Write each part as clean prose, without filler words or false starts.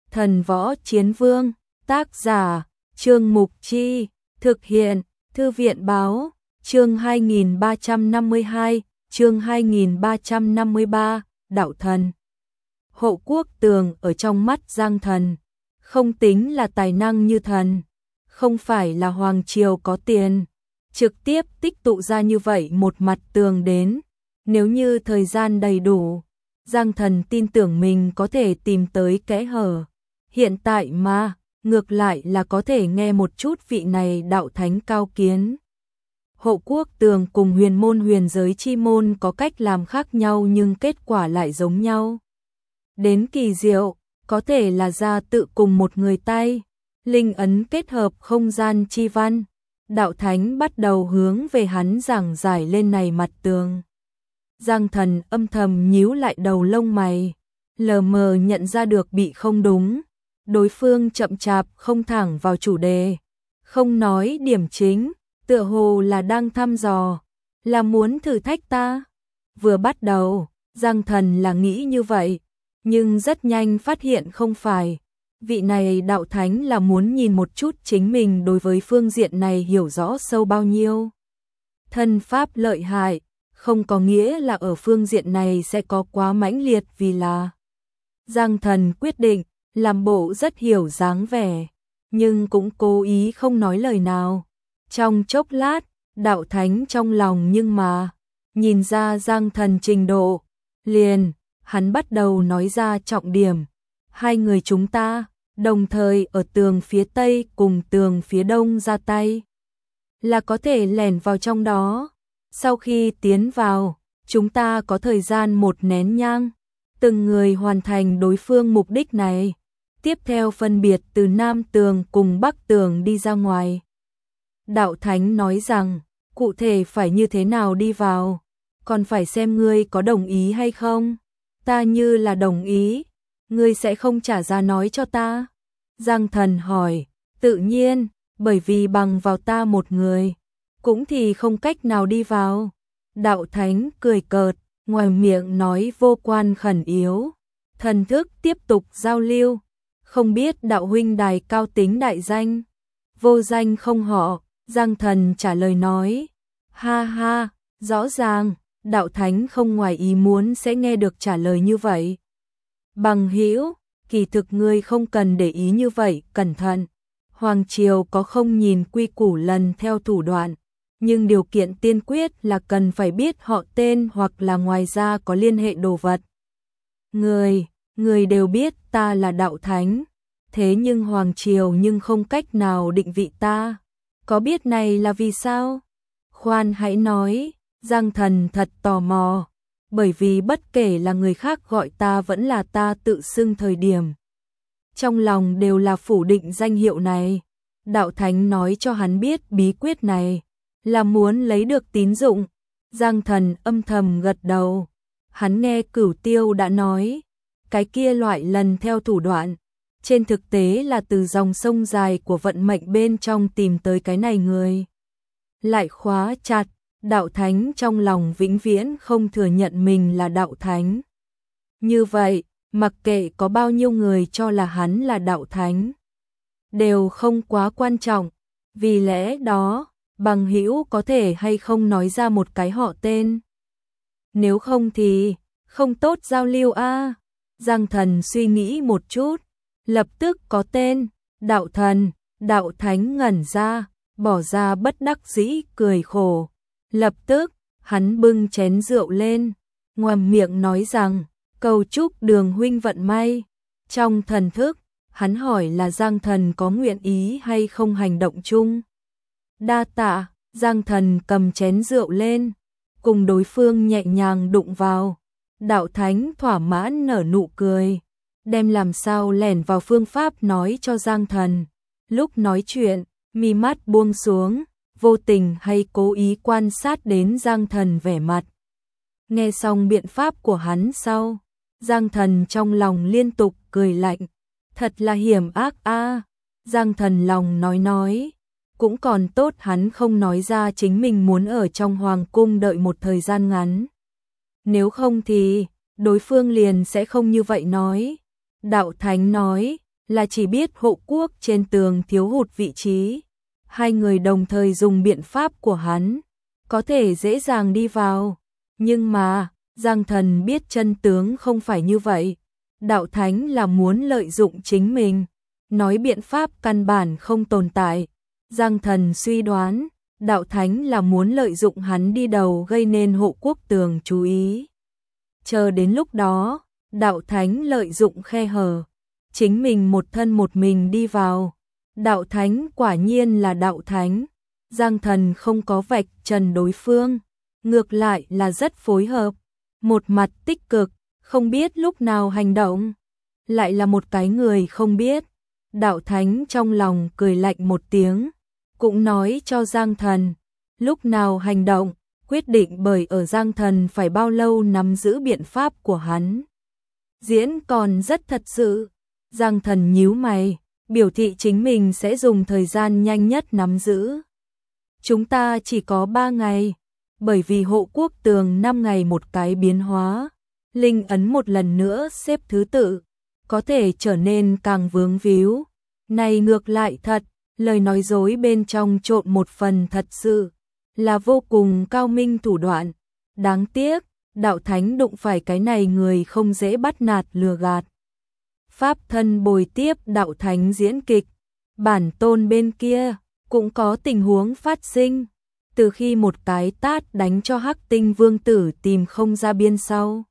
Thần Võ Chiến Vương, tác giả, Trương Mục Chi, thực hiện, Thư viện Báo, chương 2352, chương 2353, Đạo Thần. Hộ Quốc Tường ở trong mắt Giang Thần, không tính là tài năng như thần, không phải là hoàng triều có tiền, trực tiếp tích tụ ra như vậy một mặt tường đến, nếu như thời gian đầy đủ, Giang Thần tin tưởng mình có thể tìm tới kẽ hở. Hiện tại mà, ngược lại là có thể nghe một chút vị này đạo thánh cao kiến. Hộ Quốc Tường cùng huyền môn huyền giới chi môn có cách làm khác nhau nhưng kết quả lại giống nhau. Đến kỳ diệu, có thể là ra tự cùng một người tay, linh ấn kết hợp không gian chi văn. Đạo thánh bắt đầu hướng về hắn giảng giải lên này mặt tường. Giang Thần âm thầm nhíu lại đầu lông mày, lờ mờ nhận ra được bị không đúng. Đối phương chậm chạp không thẳng vào chủ đề, không nói điểm chính, tựa hồ là đang thăm dò, là muốn thử thách ta. Vừa bắt đầu, Giang Thần là nghĩ như vậy, nhưng rất nhanh phát hiện không phải. Vị này đạo thánh là muốn nhìn một chút chính mình đối với phương diện này hiểu rõ sâu bao nhiêu. Thân pháp lợi hại, không có nghĩa là ở phương diện này sẽ có quá mãnh liệt vì là. Giang Thần quyết định, làm bộ rất hiểu dáng vẻ, nhưng cũng cố ý không nói lời nào. Trong chốc lát, đạo thánh trong lòng nhưng mà, nhìn ra Giang Thần trình độ, liền, hắn bắt đầu nói ra trọng điểm. Hai người chúng ta, đồng thời ở tường phía Tây cùng tường phía Đông ra tay, là có thể lẻn vào trong đó. Sau khi tiến vào, chúng ta có thời gian một nén nhang, từng người hoàn thành đối phương mục đích này. Tiếp theo phân biệt từ Nam Tường cùng Bắc Tường đi ra ngoài. Đạo Thánh nói rằng, cụ thể phải như thế nào đi vào, còn phải xem ngươi có đồng ý hay không. Ta như là đồng ý, ngươi sẽ không trả giá nói cho ta. Giang Thần hỏi, tự nhiên, bởi vì bằng vào ta một người, cũng thì không cách nào đi vào. Đạo Thánh cười cợt, ngoài miệng nói vô quan khẩn yếu, thần thức tiếp tục giao lưu. Không biết đạo huynh đài cao tính đại danh, vô danh không họ. Giang Thần trả lời nói, ha ha, rõ ràng, đạo thánh không ngoài ý muốn sẽ nghe được trả lời như vậy. Bằng hữu, kỳ thực ngươi không cần để ý như vậy, cẩn thận. Hoàng triều có không nhìn quy củ lần theo thủ đoạn, nhưng điều kiện tiên quyết là cần phải biết họ tên hoặc là ngoài ra có liên hệ đồ vật. Người đều biết ta là đạo thánh, thế nhưng hoàng triều nhưng không cách nào định vị ta. Có biết này là vì sao? Khoan hãy nói, Giang Thần thật tò mò, bởi vì bất kể là người khác gọi ta vẫn là ta tự xưng thời điểm. Trong lòng đều là phủ định danh hiệu này. Đạo Thánh nói cho hắn biết bí quyết này, là muốn lấy được tín dụng. Giang Thần âm thầm gật đầu. Hắn nghe Cửu Tiêu đã nói, cái kia loại lần theo thủ đoạn, trên thực tế là từ dòng sông dài của vận mệnh bên trong tìm tới cái này người. Lại khóa chặt, đạo thánh trong lòng vĩnh viễn không thừa nhận mình là đạo thánh. Như vậy, mặc kệ có bao nhiêu người cho là hắn là đạo thánh, đều không quá quan trọng. Vì lẽ đó, bằng hữu có thể hay không nói ra một cái họ tên. Nếu không thì, không tốt giao lưu a. Giang Thần suy nghĩ một chút, lập tức có tên, đạo thần. Đạo thánh ngẩn ra, bỏ ra bất đắc dĩ cười khổ. Lập tức, hắn bưng chén rượu lên, ngoàm miệng nói rằng, cầu chúc Đường huynh vận may. Trong thần thức, hắn hỏi là Giang Thần có nguyện ý hay không hành động chung. Đa tạ. Giang Thần cầm chén rượu lên, cùng đối phương nhẹ nhàng đụng vào. Đạo thánh thỏa mãn nở nụ cười, đem làm sao lẻn vào phương pháp nói cho Giang Thần. Lúc nói chuyện, mi mắt buông xuống, vô tình hay cố ý quan sát đến Giang Thần vẻ mặt. Nghe xong biện pháp của hắn sau, Giang Thần trong lòng liên tục cười lạnh. Thật là hiểm ác a. Giang Thần lòng nói, cũng còn tốt hắn không nói ra chính mình muốn ở trong hoàng cung đợi một thời gian ngắn. Nếu không thì, đối phương liền sẽ không như vậy nói. Đạo Thánh nói, là chỉ biết hộ quốc trên tường thiếu hụt vị trí. Hai người đồng thời dùng biện pháp của hắn, có thể dễ dàng đi vào. Nhưng mà, Giang Thần biết chân tướng không phải như vậy. Đạo Thánh là muốn lợi dụng chính mình, nói biện pháp căn bản không tồn tại. Giang Thần suy đoán, Đạo Thánh là muốn lợi dụng hắn đi đầu gây nên hộ quốc tường chú ý. Chờ đến lúc đó, Đạo Thánh lợi dụng khe hở, chính mình một thân một mình đi vào. Đạo Thánh quả nhiên là Đạo Thánh. Giang Thần không có vạch trần đối phương, ngược lại là rất phối hợp, một mặt tích cực, không biết lúc nào hành động, lại là một cái người không biết. Đạo Thánh trong lòng cười lạnh một tiếng, cũng nói cho Giang Thần, lúc nào hành động, quyết định bởi ở Giang Thần phải bao lâu nắm giữ biện pháp của hắn. Diễn còn rất thật sự, Giang Thần nhíu mày, biểu thị chính mình sẽ dùng thời gian nhanh nhất nắm giữ. Chúng ta chỉ có 3 ngày, bởi vì hộ quốc tường 5 ngày một cái biến hóa, linh ấn một lần nữa xếp thứ tự, có thể trở nên càng vướng víu. Này ngược lại thật, lời nói dối bên trong trộn một phần thật sự, là vô cùng cao minh thủ đoạn. Đáng tiếc, Đạo Thánh đụng phải cái này người không dễ bắt nạt lừa gạt. Pháp thân bồi tiếp Đạo Thánh diễn kịch, bản tôn bên kia cũng có tình huống phát sinh. Từ khi một cái tát đánh cho Hắc Tinh Vương tử tìm không ra biên sau,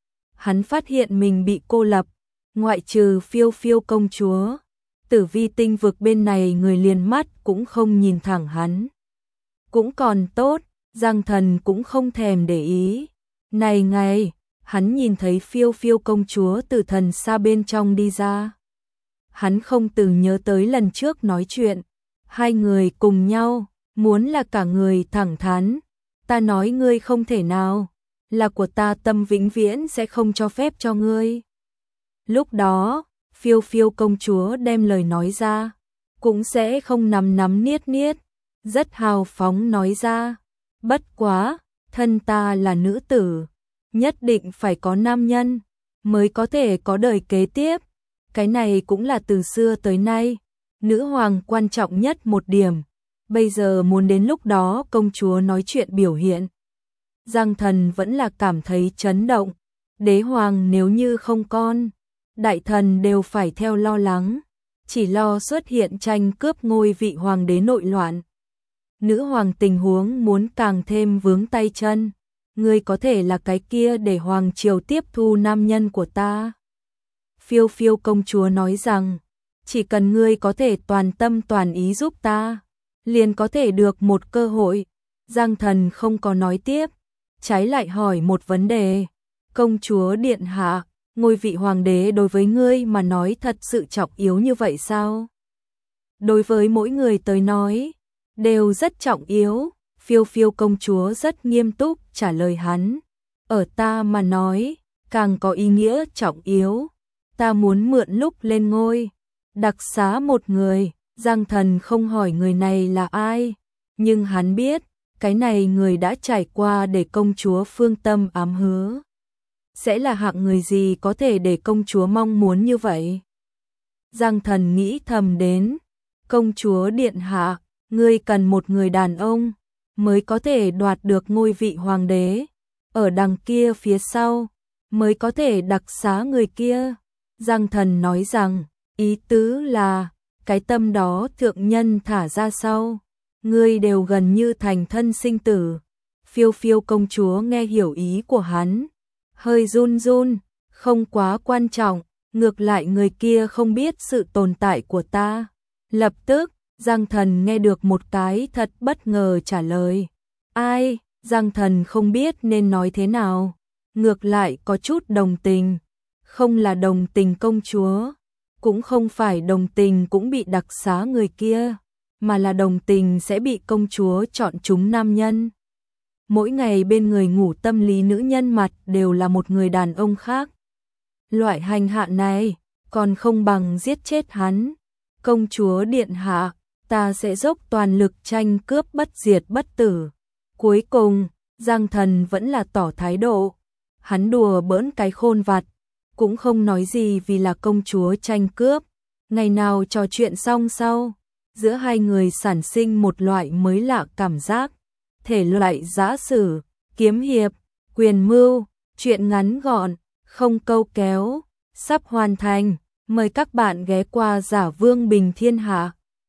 hắn phát hiện mình bị cô lập, ngoại trừ Phiêu Phiêu công chúa, Tử Vi tinh vực bên này người liền mắt cũng không nhìn thẳng hắn. Cũng còn tốt, Giang Thần cũng không thèm để ý. Này ngày, hắn nhìn thấy Phiêu Phiêu công chúa từ thần xa bên trong đi ra. Hắn không từng nhớ tới lần trước nói chuyện, hai người cùng nhau, muốn là cả người thẳng thắn. Ta nói ngươi không thể nào, là của ta tâm vĩnh viễn sẽ không cho phép cho ngươi. Lúc đó, Phiêu Phiêu công chúa đem lời nói ra, cũng sẽ không nắm nắm niết niết, rất hào phóng nói ra. Bất quá, thân ta là nữ tử, nhất định phải có nam nhân, mới có thể có đời kế tiếp. Cái này cũng là từ xưa tới nay, nữ hoàng quan trọng nhất một điểm. Bây giờ muốn đến lúc đó công chúa nói chuyện biểu hiện. Giang Thần vẫn là cảm thấy chấn động. Đế hoàng nếu như không con, đại thần đều phải theo lo lắng, chỉ lo xuất hiện tranh cướp ngôi vị hoàng đế nội loạn. Nữ hoàng tình huống muốn càng thêm vướng tay chân. Ngươi có thể là cái kia để hoàng triều tiếp thu nam nhân của ta. Phiêu Phiêu công chúa nói rằng, chỉ cần ngươi có thể toàn tâm toàn ý giúp ta, liền có thể được một cơ hội. Giang Thần không có nói tiếp, trái lại hỏi một vấn đề. Công chúa điện hạ, ngôi vị hoàng đế đối với ngươi mà nói thật sự trọng yếu như vậy sao? Đối với mỗi người tới nói, đều rất trọng yếu. Phiêu Phiêu công chúa rất nghiêm túc trả lời hắn. Ở ta mà nói, càng có ý nghĩa trọng yếu. Ta muốn mượn lúc lên ngôi, đặc xá một người. Giang Thần không hỏi người này là ai, nhưng hắn biết, cái này người đã trải qua để công chúa phương tâm ám hứa. Sẽ là hạng người gì có thể để công chúa mong muốn như vậy? Giang Thần nghĩ thầm đến, công chúa điện hạ, ngươi cần một người đàn ông, mới có thể đoạt được ngôi vị hoàng đế. Ở đằng kia phía sau, mới có thể đặc xá người kia. Giang Thần nói rằng, ý tứ là, cái tâm đó thượng nhân thả ra sau, ngươi đều gần như thành thân sinh tử. Phiêu Phiêu công chúa nghe hiểu ý của hắn, hơi run run, không quá quan trọng, ngược lại người kia không biết sự tồn tại của ta. Lập tức, Giang Thần nghe được một cái thật bất ngờ trả lời. Ai? Giang Thần không biết nên nói thế nào, ngược lại có chút đồng tình. Không là đồng tình công chúa, cũng không phải đồng tình cũng bị đặc xá người kia, mà là đồng tình sẽ bị công chúa chọn chúng nam nhân. Mỗi ngày bên người ngủ tâm lý nữ nhân mặt đều là một người đàn ông khác. Loại hành hạ này, còn không bằng giết chết hắn. Công chúa điện hạ, ta sẽ dốc toàn lực tranh cướp bất diệt bất tử. Cuối cùng, Giang Thần vẫn là tỏ thái độ. Hắn đùa bỡn cái khôn vặt, cũng không nói gì vì là công chúa tranh cướp. Ngày nào trò chuyện xong sau, giữa hai người sản sinh một loại mới lạ cảm giác, thể loại giã sử, kiếm hiệp, quyền mưu, truyện ngắn gọn, không câu kéo, sắp hoàn thành. Mời các bạn ghé qua Giả Vương Bình Thiên Hạ.